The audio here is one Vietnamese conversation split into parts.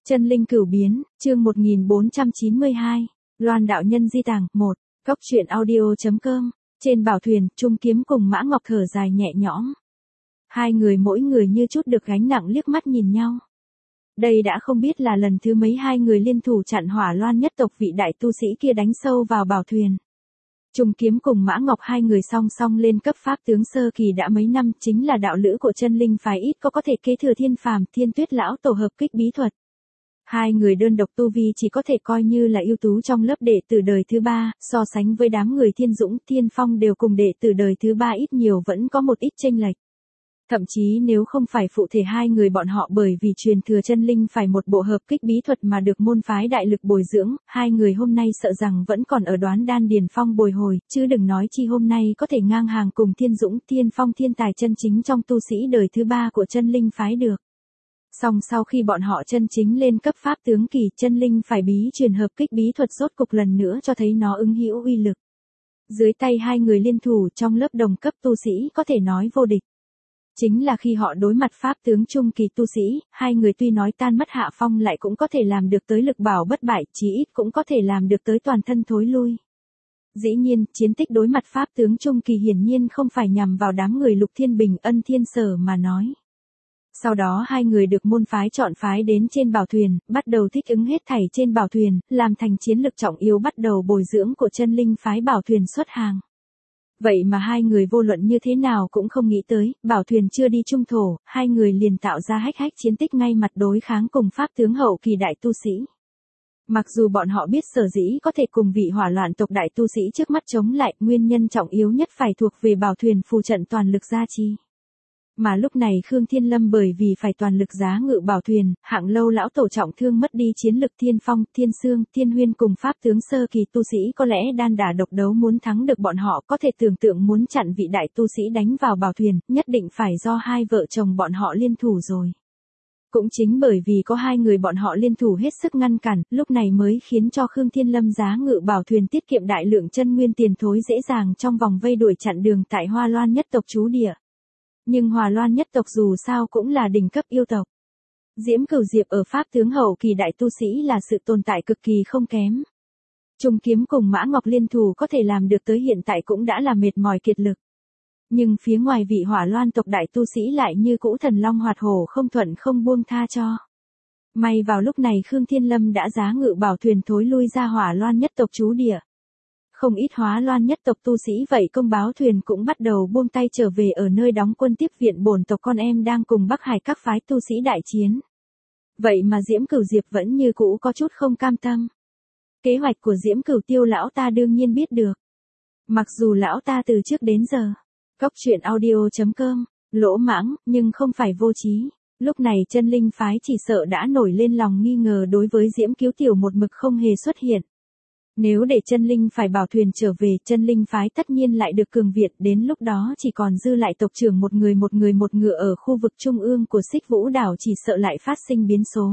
Chân linh cửu biến, chương 1492, Loan đạo nhân di tàng, 1, Cốc truyện audio.com, trên bảo thuyền, Trung Kiếm cùng Mã Ngọc thở dài nhẹ nhõm. Hai người mỗi người như chút được gánh nặng liếc mắt nhìn nhau. Đây đã không biết là lần thứ mấy hai người liên thủ chặn Hỏa Loan nhất tộc vị đại tu sĩ kia đánh sâu vào bảo thuyền. Trung Kiếm cùng Mã Ngọc hai người song song lên cấp pháp tướng sơ kỳ đã mấy năm, chính là đạo lữ của chân linh phái, ít có thể kế thừa Thiên Phàm, Thiên Tuyết lão tổ hợp kích bí thuật. Hai người đơn độc tu vi chỉ có thể coi như là ưu tú trong lớp đệ tử đời thứ ba, so sánh với đám người Thiên Dũng, Thiên Phong đều cùng đệ tử đời thứ ba ít nhiều vẫn có một ít chênh lệch. Thậm chí nếu không phải phụ thể hai người bọn họ bởi vì truyền thừa chân linh phải một bộ hợp kích bí thuật mà được môn phái đại lực bồi dưỡng, hai người hôm nay sợ rằng vẫn còn ở đoán đan điền phong bồi hồi, chứ đừng nói chi hôm nay có thể ngang hàng cùng Thiên Dũng, Thiên Phong thiên tài chân chính trong tu sĩ đời thứ ba của chân linh phái được. Song sau khi bọn họ chân chính lên cấp pháp tướng kỳ, chân linh phải bí truyền hợp kích bí thuật rốt cục lần nữa cho thấy nó ứng hữu uy lực. Dưới tay hai người liên thủ trong lớp đồng cấp tu sĩ có thể nói vô địch. Chính là khi họ đối mặt pháp tướng trung kỳ tu sĩ, hai người tuy nói tan mất hạ phong lại cũng có thể làm được tới lực bảo bất bại, chí ít cũng có thể làm được tới toàn thân thối lui. Dĩ nhiên, chiến tích đối mặt pháp tướng trung kỳ hiển nhiên không phải nhằm vào đám người Lục Thiên Bình, Ân Thiên Sở mà nói. Sau đó hai người được môn phái chọn phái đến trên bảo thuyền, bắt đầu thích ứng hết thảy trên bảo thuyền, làm thành chiến lực trọng yếu bắt đầu bồi dưỡng của chân linh phái bảo thuyền xuất hàng. Vậy mà hai người vô luận như thế nào cũng không nghĩ tới, bảo thuyền chưa đi trung thổ, hai người liền tạo ra hách chiến tích ngay mặt đối kháng cùng pháp tướng hậu kỳ đại tu sĩ. Mặc dù bọn họ biết sở dĩ có thể cùng vị Hỏa Loạn tộc đại tu sĩ trước mắt chống lại, nguyên nhân trọng yếu nhất phải thuộc về bảo thuyền phù trận toàn lực gia trì. Mà lúc này Khương Thiên Lâm bởi vì phải toàn lực giá ngự bảo thuyền, Hạng Lâu lão tổ trọng thương mất đi chiến lực, Thiên Phong, Thiên Sương, Thiên Huyên cùng pháp tướng sơ kỳ tu sĩ có lẽ đan đả độc đấu muốn thắng được bọn họ, có thể tưởng tượng muốn chặn vị đại tu sĩ đánh vào bảo thuyền, nhất định phải do hai vợ chồng bọn họ liên thủ rồi. Cũng chính bởi vì có hai người bọn họ liên thủ hết sức ngăn cản, lúc này mới khiến cho Khương Thiên Lâm giá ngự bảo thuyền tiết kiệm đại lượng chân nguyên tiền thối dễ dàng trong vòng vây đuổi chặn đường tại Hoa Loan nhất tộc trú địa. Nhưng Hỏa Loan nhất tộc dù sao cũng là đỉnh cấp yêu tộc. Diễm Cửu Diệp ở pháp tướng hậu kỳ đại tu sĩ là sự tồn tại cực kỳ không kém. Trung Kiếm cùng Mã Ngọc liên thủ có thể làm được tới hiện tại cũng đã là mệt mỏi kiệt lực. Nhưng phía ngoài vị Hỏa Loan tộc đại tu sĩ lại như cũ thần long hoạt hổ không thuận không buông tha cho. May vào lúc này Khương Thiên Lâm đã giá ngự bảo thuyền thối lui ra Hỏa Loan nhất tộc trú địa. Không ít Hỏa Loan nhất tộc tu sĩ vậy công báo thuyền cũng bắt đầu buông tay trở về ở nơi đóng quân tiếp viện bổn tộc con em đang cùng Bắc Hải các phái tu sĩ đại chiến. Vậy mà Diễm Cửu Diệp vẫn như cũ có chút không cam tâm. Kế hoạch của Diễm Cửu Tiêu lão ta đương nhiên biết được. Mặc dù lão ta từ trước đến giờ, Cốc truyện audio.com, lỗ mãng, nhưng không phải vô trí. Lúc này chân linh phái chỉ sợ đã nổi lên lòng nghi ngờ đối với Diễm Cứu Tiểu một mực không hề xuất hiện. Nếu để chân linh phải bảo thuyền trở về, chân linh phái tất nhiên lại được cường viện, đến lúc đó chỉ còn dư lại tộc trưởng một người một ngựa ở khu vực trung ương của Xích Vũ đảo, chỉ sợ lại phát sinh biến số.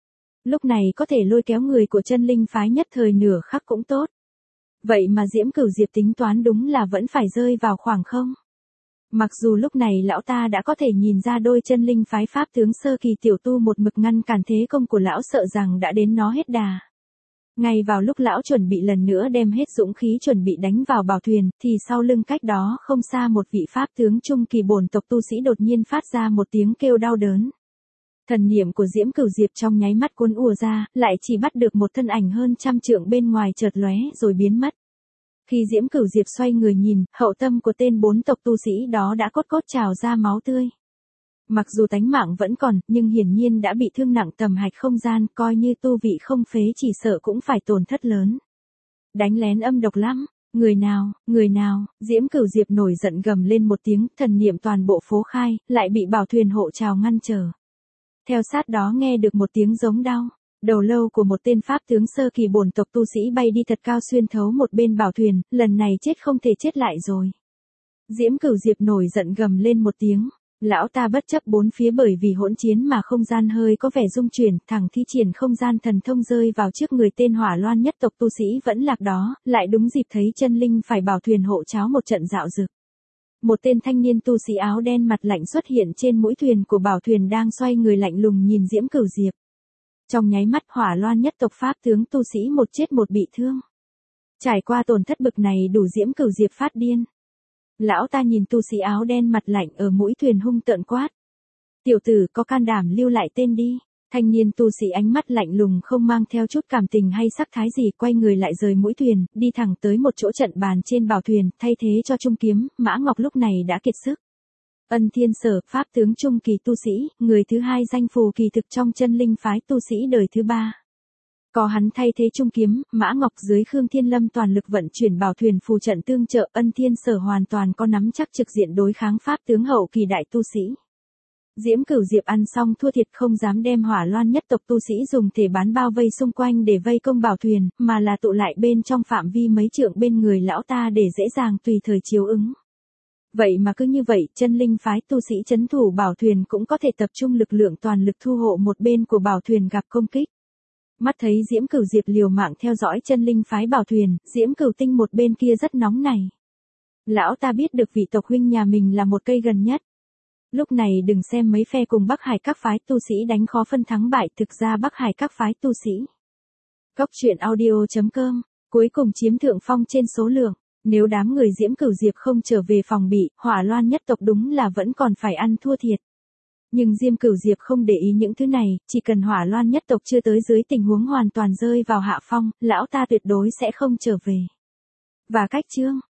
Lúc này có thể lôi kéo người của chân linh phái nhất thời nửa khắc cũng tốt. Vậy mà Diễm Cửu Diệp tính toán đúng là vẫn phải rơi vào khoảng không. Mặc dù lúc này lão ta đã có thể nhìn ra đôi chân linh phái pháp tướng sơ kỳ tiểu tu một mực ngăn cản thế công của lão sợ rằng đã đến nó hết đà. Ngay vào lúc lão chuẩn bị lần nữa đem hết dũng khí chuẩn bị đánh vào bảo thuyền, thì sau lưng cách đó không xa một vị pháp tướng trung kỳ bổn tộc tu sĩ đột nhiên phát ra một tiếng kêu đau đớn. Thần niệm của Diễm Cửu Diệp trong nháy mắt cuốn ùa ra, lại chỉ bắt được một thân ảnh hơn trăm trượng bên ngoài chợt lóe rồi biến mất. Khi Diễm Cửu Diệp xoay người nhìn, hậu tâm của tên bốn tộc tu sĩ đó đã cốt trào ra máu tươi. Mặc dù tánh mạng vẫn còn, nhưng hiển nhiên đã bị thương nặng tầm hạch không gian, coi như tu vị không phế chỉ sợ cũng phải tổn thất lớn. Đánh lén âm độc lắm, người nào, Diễm Cửu Diệp nổi giận gầm lên một tiếng, thần niệm toàn bộ phố khai, lại bị bảo thuyền hộ trào ngăn trở. Theo sát đó nghe được một tiếng giống đau, đầu lâu của một tên pháp tướng sơ kỳ bổn tộc tu sĩ bay đi thật cao xuyên thấu một bên bảo thuyền, lần này chết không thể chết lại rồi. Diễm Cửu Diệp nổi giận gầm lên một tiếng. Lão ta bất chấp bốn phía bởi vì hỗn chiến mà không gian hơi có vẻ rung chuyển, thẳng thi triển không gian thần thông rơi vào trước người tên Hỏa Loan nhất tộc tu sĩ vẫn lạc đó, lại đúng dịp thấy chân linh phải bảo thuyền hộ cháo một trận dạo dực. Một tên thanh niên tu sĩ áo đen mặt lạnh xuất hiện trên mũi thuyền của bảo thuyền đang xoay người lạnh lùng nhìn Diễm Cửu Diệp. Trong nháy mắt Hỏa Loan nhất tộc pháp tướng tu sĩ một chết một bị thương. Trải qua tổn thất bực này đủ Diễm Cửu Diệp phát điên. Lão ta nhìn tu sĩ áo đen mặt lạnh ở mũi thuyền hung tợn quát. Tiểu tử có can đảm lưu lại tên đi. Thanh niên tu sĩ ánh mắt lạnh lùng không mang theo chút cảm tình hay sắc thái gì, quay người lại rời mũi thuyền, đi thẳng tới một chỗ trận bàn trên bảo thuyền, thay thế cho Trung Kiếm. Mã Ngọc lúc này đã kiệt sức. Ân Thiên Sở, pháp tướng trung kỳ tu sĩ, người thứ hai danh phù kỳ thực trong chân linh phái tu sĩ đời thứ ba. Có hắn thay thế Trung Kiếm, Mã Ngọc dưới Khương Thiên Lâm toàn lực vận chuyển bảo thuyền phù trận tương trợ, Ân Thiên Sở hoàn toàn có nắm chắc trực diện đối kháng pháp tướng hậu kỳ đại tu sĩ. Diễm Cửu Diệp ăn xong thua thiệt, không dám đem Hỏa Loan nhất tộc tu sĩ dùng thể bán bao vây xung quanh để vây công bảo thuyền, mà là tụ lại bên trong phạm vi mấy trượng bên người lão ta để dễ dàng tùy thời chiếu ứng. Vậy mà cứ như vậy, chân linh phái tu sĩ trấn thủ bảo thuyền cũng có thể tập trung lực lượng toàn lực thu hộ một bên của bảo thuyền gặp công kích. Mắt thấy Diễm Cửu Diệp liều mạng theo dõi chân linh phái bảo thuyền, Diễm Cửu Tinh một bên kia rất nóng này. Lão ta biết được vị tộc huynh nhà mình là một cây gần nhất. Lúc này đừng xem mấy phe cùng Bắc Hải các phái tu sĩ đánh khó phân thắng bại, thực ra Bắc Hải các phái tu sĩ. Cốc truyện audio.com, cuối cùng chiếm thượng phong trên số lượng. Nếu đám người Diễm Cửu Diệp không trở về phòng bị, Hỏa Loan nhất tộc đúng là vẫn còn phải ăn thua thiệt. Nhưng Diễm Cửu Diệp không để ý những thứ này, chỉ cần Hỏa Loan nhất tộc chưa tới dưới tình huống hoàn toàn rơi vào hạ phong, lão ta tuyệt đối sẽ không trở về. Và cách chương